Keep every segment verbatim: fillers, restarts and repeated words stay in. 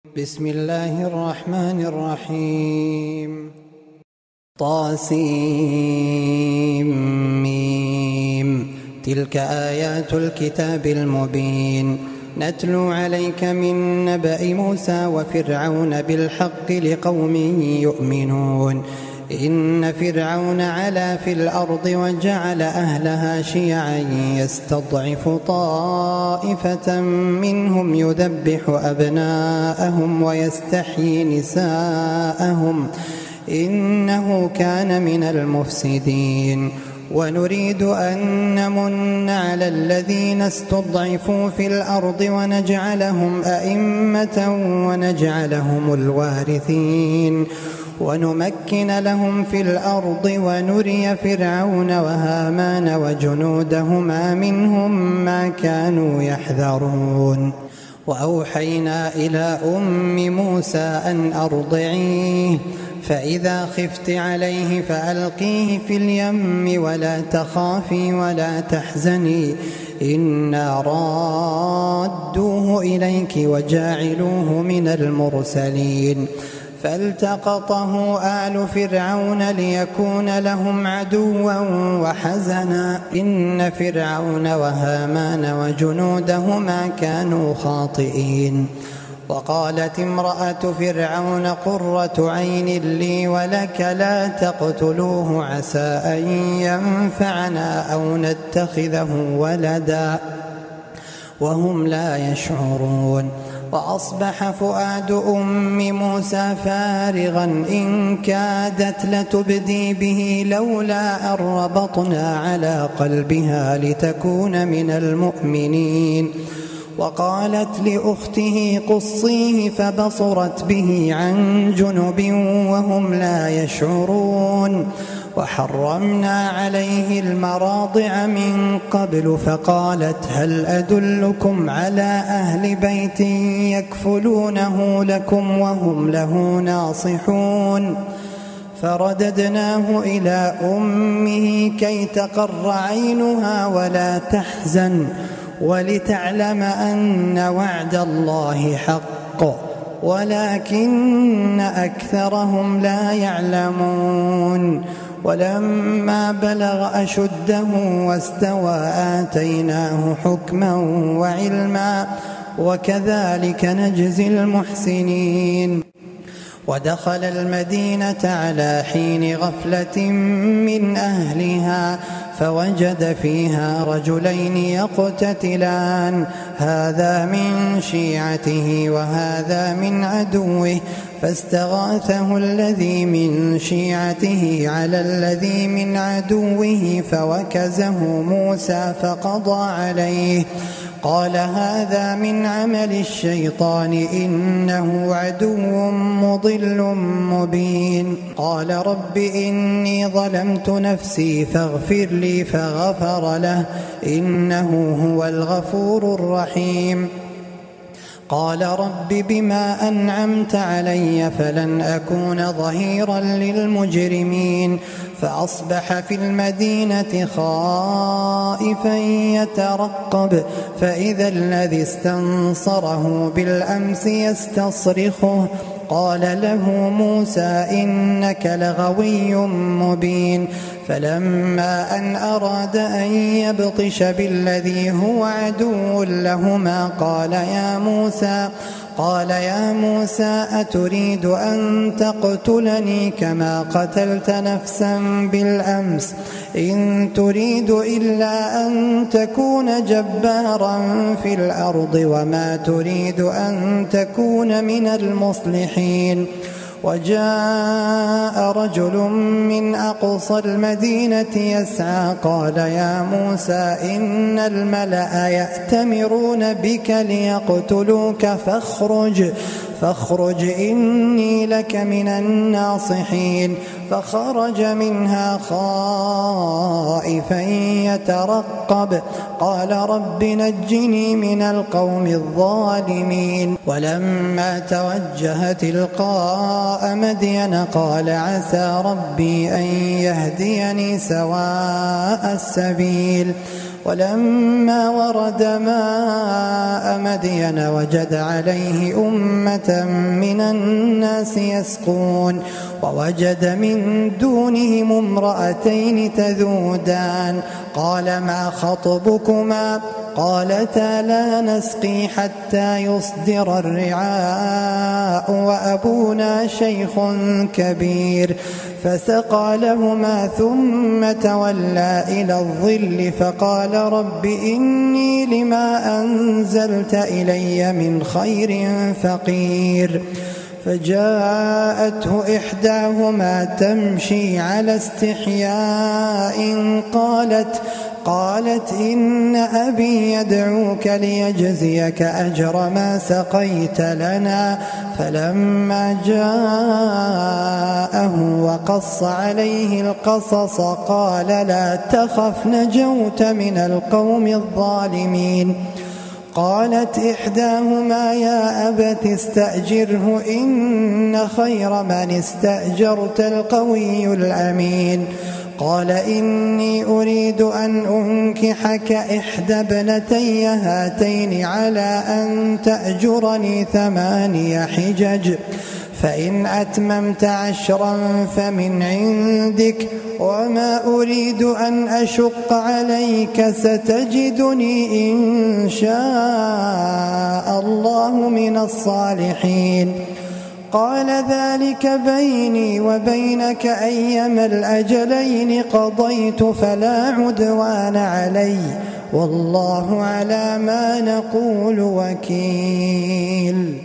بسم الله الرحمن الرحيم. طاسيم. تلك آيات الكتاب المبين نتلو عليك من نبأ موسى وفرعون بالحق لقوم يؤمنون. إن فرعون علا في الأرض وجعل أهلها شيعا يستضعف طائفة منهم يذبح أبناءهم ويستحيي نساءهم إنه كان من المفسدين. ونريد أن نمن على الذين استضعفوا في الأرض ونجعلهم أئمة ونجعلهم الوارثين ونمكن لهم في الأرض ونري فرعون وهامان وجنودهما منهم ما كانوا يحذرون. وأوحينا إلى أم موسى أن أرضعيه فإذا خفت عليه فألقيه في اليم ولا تخافي ولا تحزني إنا رادوه إليك وجاعلوه من المرسلين. فالتقطه آل فرعون ليكون لهم عدوا وحزنا إن فرعون وهامان وجنودهما كانوا خاطئين. وقالت امرأة فرعون قرة عين لي ولك لا تقتلوه عسى أن ينفعنا أو نتخذه ولدا وهم لا يشعرون. وأصبح فؤاد أم موسى فارغا إن كادت لتبدي به لولا أن ربطنا على قلبها لتكون من المؤمنين. وقالت لأخته قصيه فبصرت به عن جنب وهم لا يشعرون. وحرمنا عليه المراضع من قبل فقالت هل أدلكم على أهل بيت يكفلونه لكم وهم له ناصحون. فرددناه إلى أمه كي تقر عينها ولا تحزن ولتعلم أن وعد الله حق ولكن أكثرهم لا يعلمون. ولما بلغ أشده واستوى آتيناه حكما وعلما وكذلك نجزي المحسنين. ودخل المدينة على حين غفلة من أهلها فوجد فيها رجلين يقتتلان هذا من شيعته وهذا من عدوه فاستغاثه الذي من شيعته على الذي من عدوه فوكزه موسى فقضى عليه قال هذا من عمل الشيطان إنه عدو مضل مبين. قال رب إني ظلمت نفسي فاغفر لي فغفر له إنه هو الغفور الرحيم. قال رب بما أنعمت علي فلن أكون ظهيرا للمجرمين. فأصبح في المدينة خائفا يترقب فإذا الذي استنصره بالأمس يستصرخه قال له موسى إنك لغوي مبين. فلما أن أراد أن يبطش بالذي هو عدو لهما قال يا موسى قال يا موسى أتريد أن تقتلني كما قتلت نفسا بالأمس إن تريد إلا أن تكون جبارا في الأرض وما تريد أن تكون من المصلحين. وجاء رجل من أقصى المدينة يسعى قال يا موسى إن الملأ يأتمرون بك ليقتلوك فاخرج فاخرج إني لك من الناصحين. فخرج منها خائفا يترقب قال رب نجني من القوم الظالمين. ولما توجه تلقاء مدين قال عسى ربي أن يهديني سواء السبيل. ولما ورد ماء مدين وجد عليه أمة من الناس يسقون ووجد من دونهم امرأتين تذودان قال ما خطبكما قالتا لا نسقي حتى يصدر الرعاء وأبونا شيخ كبير فسقى لهما ثم تولى إلى الظل فقال رب إني لما أنزلت إلي من خير فقير فجاءته إحداهما تمشي على استحياء قالت قالت إن أبي يدعوك ليجزيك أجر ما سقيت لنا فلما جاءه وقص عليه القصص قال لا تخف نجوت من القوم الظالمين قالت إحداهما يا أبت استأجره إن خير من استأجرت القوي الأمين قال إني أريد أن أنكحك إحدى ابنتي هاتين على أن تأجرني ثماني حجج فإن أتممت عشرا فمن عندك وما أريد أن أشق عليك ستجدني إن شاء الله من الصالحين قال ذلك بيني وبينك أيما الأجلين قضيت فلا عدوان علي والله على ما نقول وكيل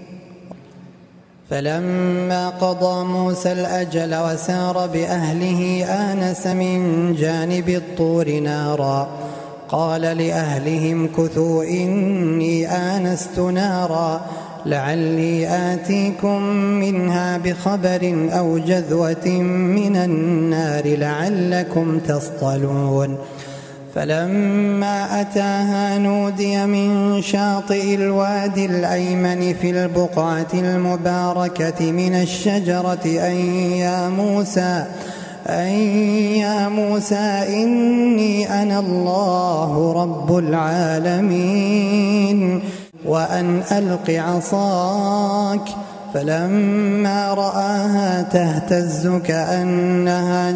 فلما قضى موسى الأجل وسار بأهله آنس من جانب الطور نارا قال لأهلهم كثوا إني آنست نارا لعلي آتيكم منها بخبر أو جذوة من النار لعلكم تصطلون فلما أتاها نودي من شاطئ الوادي الأيمن في البقعة المباركة من الشجرة أن يا موسى أن يا موسى إني أنا الله رب العالمين وأن ألق عصاك فلما رآها تهتز كأنها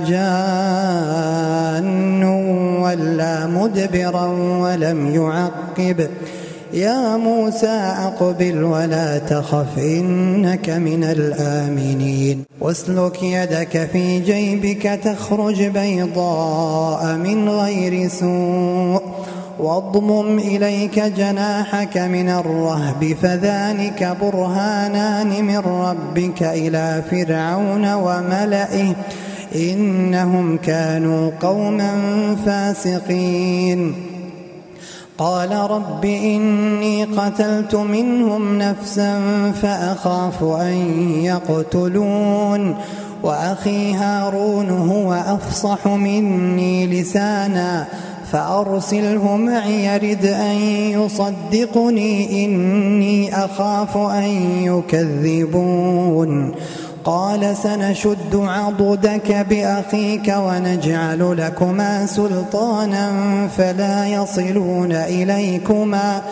جان ولا مدبرا ولم يعقب يا موسى أقبل ولا تخف إنك من الآمنين واسلك يدك في جيبك تخرج بيضاء من غير سوء واضمم إليك جناحك من الرهب فذلك برهانان من ربك إلى فرعون وملئه إنهم كانوا قوما فاسقين قال رب إني قتلت منهم نفسا فأخاف أن يقتلون وأخي هارون هو أفصح مني لسانا فأرسله معي يرد أن يصدقني إني أخاف أن يكذبون قال سنشد عضدك بأخيك ونجعل لكما سلطانا فلا يصلون إليكما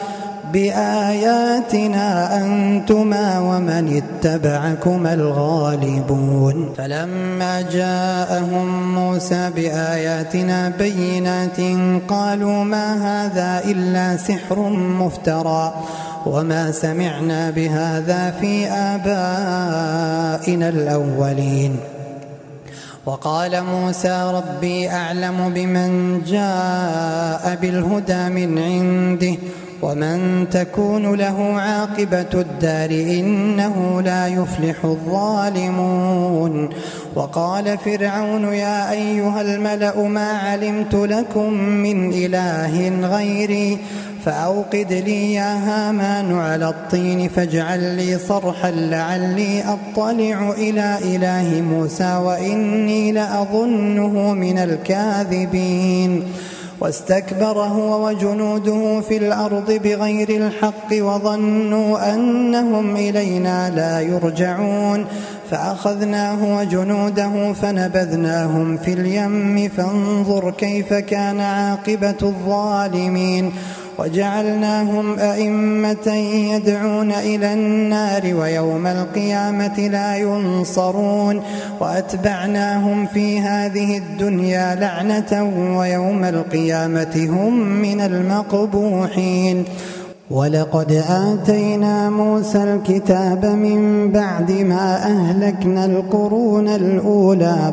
بآياتنا أنتما ومن اتبعكما الغالبون فلما جاءهم موسى بآياتنا بينات قالوا ما هذا إلا سحر مفترى وما سمعنا بهذا في آبائنا الأولين وقال موسى ربي أعلم بمن جاء بالهدى من عنده ومن تكون له عاقبة الدار إنه لا يفلح الظالمون وقال فرعون يا أيها الملأ ما علمت لكم من إله غيري فأوقد لي يا هامان على الطين فاجعل لي صرحا لعلي أطلع إلى إله موسى وإني لأظنه من الكاذبين واستكبر هو وجنوده في الأرض بغير الحق وظنوا أنهم إلينا لا يرجعون فأخذناه وجنوده فنبذناهم في اليم فانظر كيف كان عاقبة الظالمين وجعلناهم أئمة يدعون إلى النار ويوم القيامة لا ينصرون وأتبعناهم في هذه الدنيا لعنة ويوم القيامة هم من المقبوحين. ولقد آتينا موسى الكتاب من بعد ما أهلكنا القرون الأولى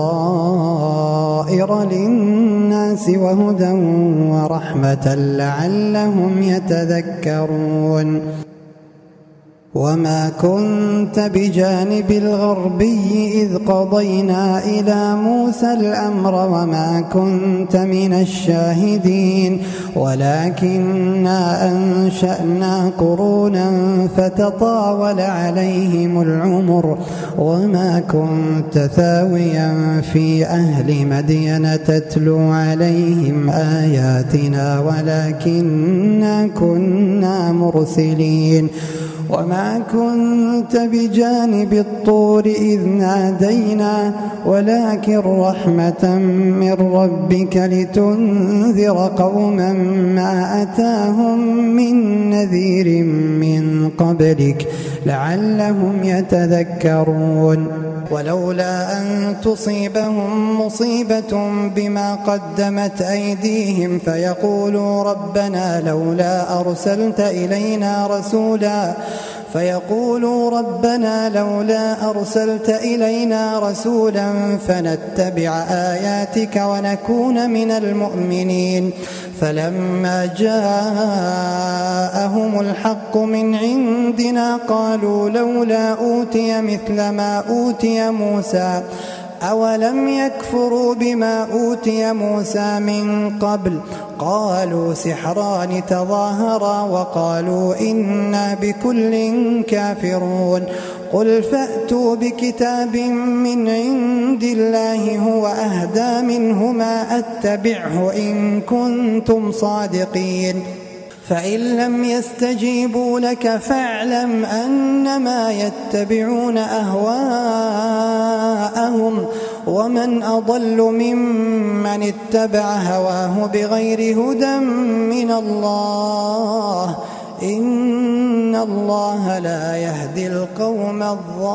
بصائر للناس وهدى ورحمة لعلهم يتذكرون. وما كنت بجانب الغربي إذ قضينا إلى موسى الأمر وما كنت من الشاهدين ولكننا أنشأنا قرونا فتطاول عليهم العمر وما كنت ثاويا في أهل مدين تتلو عليهم آياتنا ولكننا كنا مرسلين. وما كنت بجانب الطور إذ نادينا ولكن رحمة من ربك لتنذر قوما ما أتاهم من نذير من قبلك لعلهم يتذكرون. ولولا أن تصيبهم مصيبة بما قدمت أيديهم فيقولوا ربنا لولا أرسلت إلينا رسولا فيقولوا ربنا لولا أرسلت إلينا رسولا فنتبع آياتك ونكون من المؤمنين فلما جاءهم الحق من عندنا قالوا لولا أوتي مثل ما أوتي موسى أولم يكفروا بما أوتي موسى من قبل قالوا سحران تظاهرا وقالوا إنا بكل كافرون. قل فأتوا بكتاب من عند الله هو أهدى منهما أتبعه إن كنتم صادقين فإن لم يستجيبوا لك فاعلم أنما يتبعون أهواءهم ومن أضل ممن اتبع هواه بغير هدى من الله إن الله لا يهدي القوم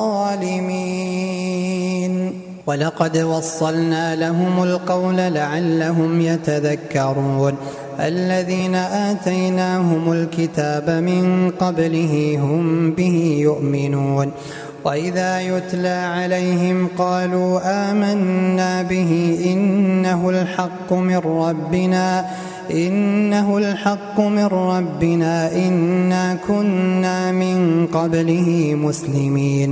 الظالمين. ولقد وصلنا لهم القول لعلهم يتذكرون. الذين آتيناهم الكتاب من قبله هم به يؤمنون وإذا يتلى عليهم قالوا آمنا به إنه الحق من ربنا إنه الحق من ربنا إنا كنا من قبله مسلمين.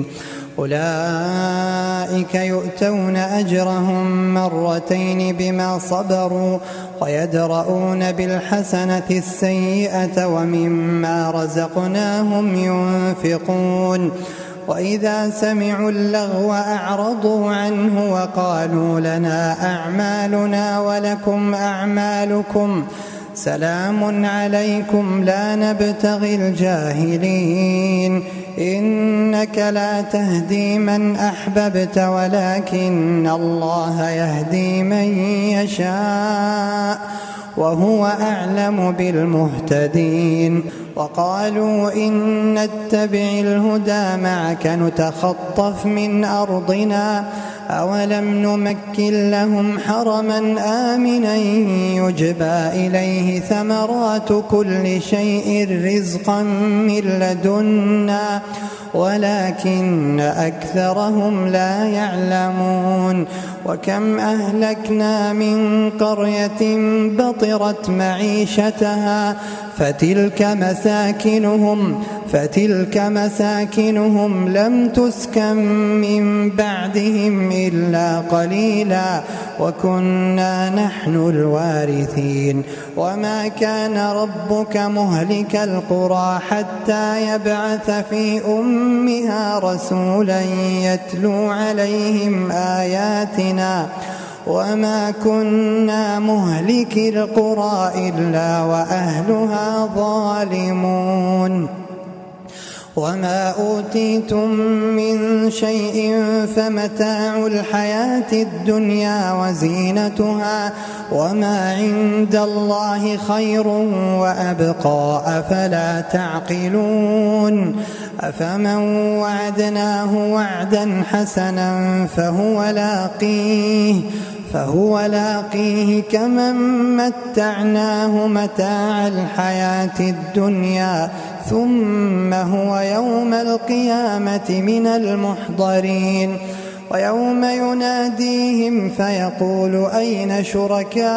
أولئك يؤتون أجرهم مرتين بما صبروا ويدرؤون بالحسنة السيئة ومما رزقناهم ينفقون. وإذا سمعوا اللغو أعرضوا عنه وقالوا لنا أعمالنا ولكم أعمالكم سلام عليكم لا نبتغي الجاهلين إنك لا تهدي من أحببت ولكن الله يهدي من يشاء وهو أعلم بالمهتدين. وقالوا إن نتبع الهدى معك نتخطف من أرضنا أولم نمكن لهم حرما آمنا يجبى إليه ثمرات كل شيء رزقا من لدنا ولكن أكثرهم لا يعلمون. وكم أهلكنا من قرية بطرت معيشتها فتلك مساكنهم فتلك مساكنهم لم تسكن من بعدهم إلا قليلا وكنا نحن الوارثين. وما كان ربك مهلك القرى حتى يبعث في أمها رسولا يتلو عليهم آياتنا وما كنا مهلكي القرى إلا وأهلها ظالمون وما أوتيتم من شيء فمتاع الحياة الدنيا وزينتها وما عند الله خير وأبقى أفلا تعقلون أفمن وعدناه وعدا حسنا فهو لاقيه فهو لاقيه كمن متعناه متاع الحياة الدنيا ثم هو يوم القيامة من المحضرين ويوم يناديهم فيقول أين شركائي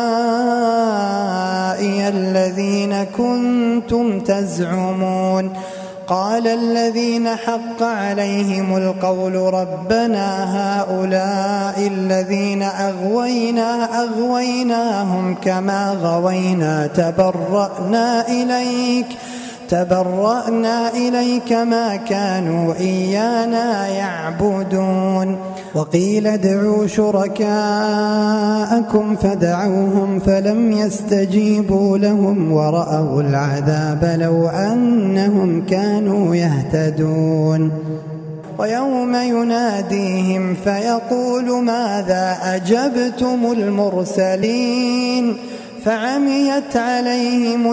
الذين كنتم تزعمون قال الذين حق عليهم القول ربنا هؤلاء الذين أغوينا أغويناهم كما غوينا تبرأنا إليك تبرأنا إليك ما كانوا إيانا يعبدون وقيل ادعوا شركاءكم فدعوهم فلم يستجيبوا لهم ورأوا العذاب لو أنهم كانوا يهتدون ويوم يناديهم فيقول ماذا أجبتم المرسلين فعميت عليهم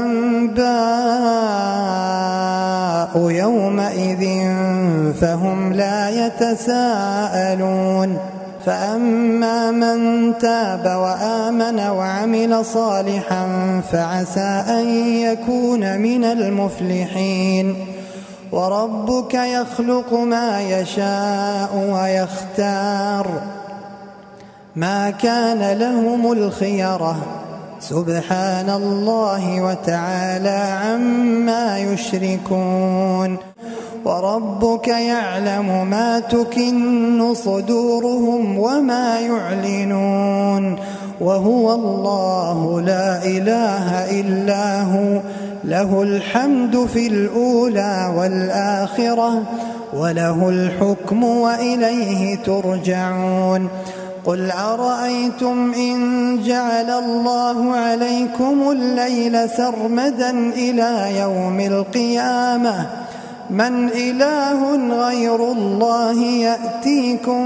الأنباء يومئذ فهم لا يتساءلون فأما من تاب وآمن وعمل صالحا فعسى أن يكون من المفلحين وربك يخلق ما يشاء ويختار ما كان لهم الخيرة سبحان الله وتعالى عما يشركون وربك يعلم ما تكن صدورهم وما يعلنون وهو الله لا إله إلا هو له الحمد في الأولى والآخرة وله الحكم وإليه ترجعون قل أرأيتم إن جعل الله عليكم الليل سرمدا إلى يوم القيامة من إله غير الله يأتيكم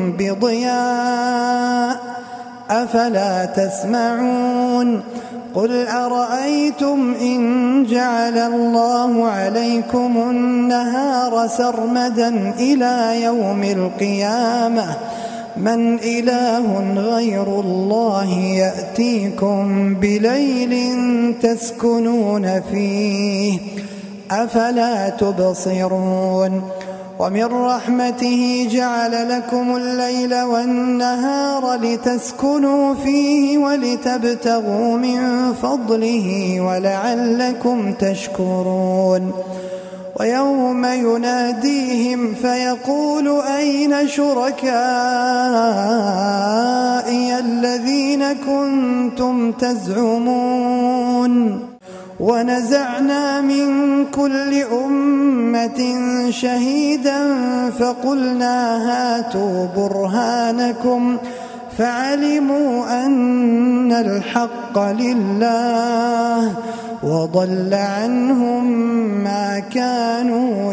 بضياء أفلا تسمعون قل أرأيتم إن جعل الله عليكم النهار سرمدا إلى يوم القيامة من إله غير الله يأتيكم بليل تسكنون فيه أفلا تبصرون ومن رحمته جعل لكم الليل والنهار لتسكنوا فيه ولتبتغوا من فضله ولعلكم تشكرون ويوم يناديهم فيقول أين شركائي الذين كنتم تزعمون ونزعنا من كل أمة شهيدا فقلنا هاتوا برهانكم فعلموا أن الحق لله وضل عنهم ما كانوا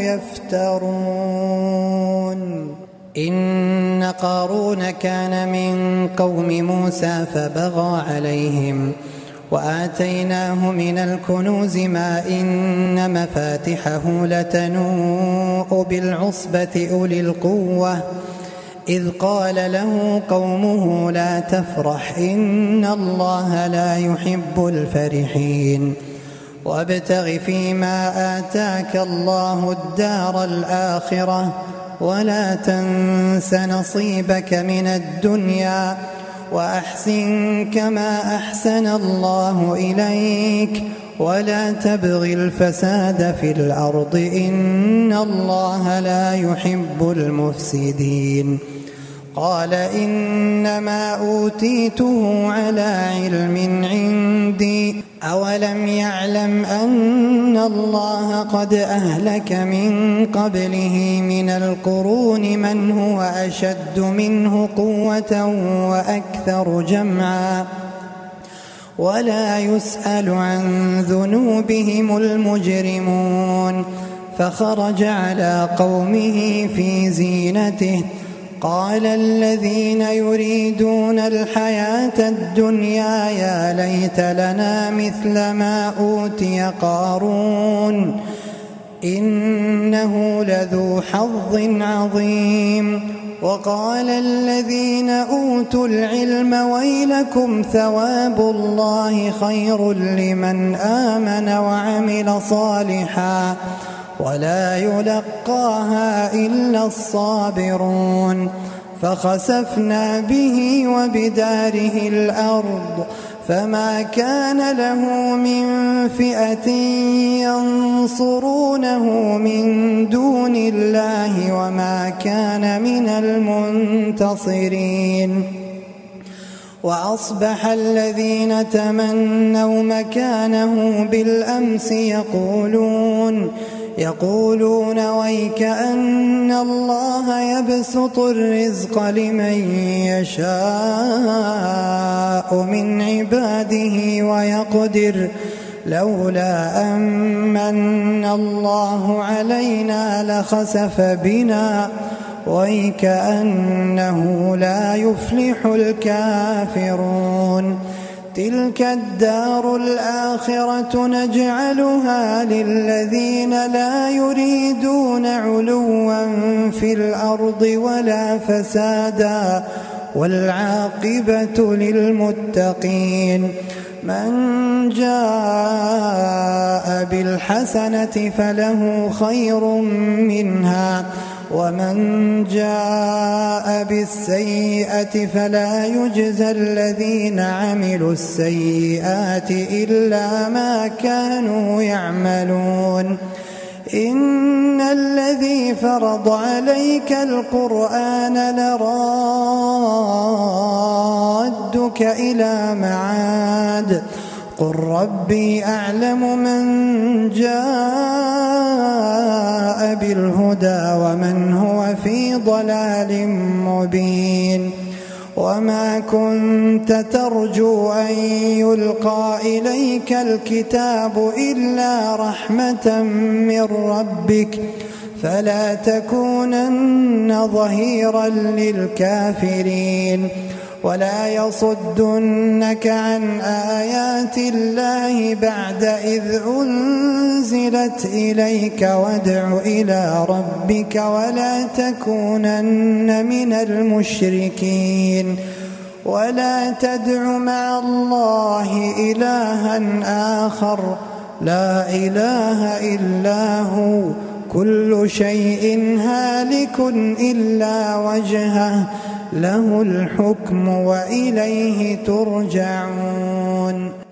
يفترون إن قارون كان من قوم موسى فبغى عليهم وآتيناه من الكنوز ما إن مفاتحه لتنوء بالعصبة أولي القوة إذ قال له قومه لا تفرح إن الله لا يحب الفرحين وابتغ فيما آتاك الله الدار الآخرة ولا تنس نصيبك من الدنيا وأحسن كما أحسن الله إليك ولا تبغ الفساد في الأرض إن الله لا يحب المفسدين قال إنما أوتيته على علم عندي أولم يعلم أن الله قد أهلك من قبله من القرون من هو أشد منه قوة وأكثر جمعا ولا يسأل عن ذنوبهم المجرمون فخرج على قومه في زينته قال الذين يريدون الحياة الدنيا يا ليت لنا مثل ما أوتي قارون إنه لذو حظ عظيم وقال الذين أوتوا العلم ويلكم ثواب الله خير لمن آمن وعمل صالحا ولا يلقاها إلا الصابرون فخسفنا به وبداره الأرض فما كان له من فئة ينصرونه من دون الله وما كان من المنتصرين وأصبح الذين تمنوا مكانه بالأمس يقولون يقولون ويكأن الله يبسط الرزق لمن يشاء من عباده ويقدر لولا أمن الله علينا لخسف بنا ويكأنه لا يفلح الكافرون تلك الدار الآخرة نجعلها للذين لا يريدون علوا في الأرض ولا فسادا والعاقبة للمتقين من جاء بالحسنة فله خير منها ومن جاء بالسيئة فلا يجزى الذين عملوا السيئات إلا ما كانوا يعملون إن الذي فرض عليك القرآن لرادك إلى معاد قل ربي أعلم من جاء بالهدى ومن هو في ضلال مبين وما كنت ترجو أن يلقى إليك الكتاب إلا رحمة من ربك فلا تكونن ظهيرا للكافرين ولا يصدنك عن آيات الله بعد إذ أنزلت إليك وادع إلى ربك ولا تكونن من المشركين ولا تدع مع الله إلها آخر لا إله إلا هو كل شيء هالك إلا وجهه له الحكم وإليه ترجعون.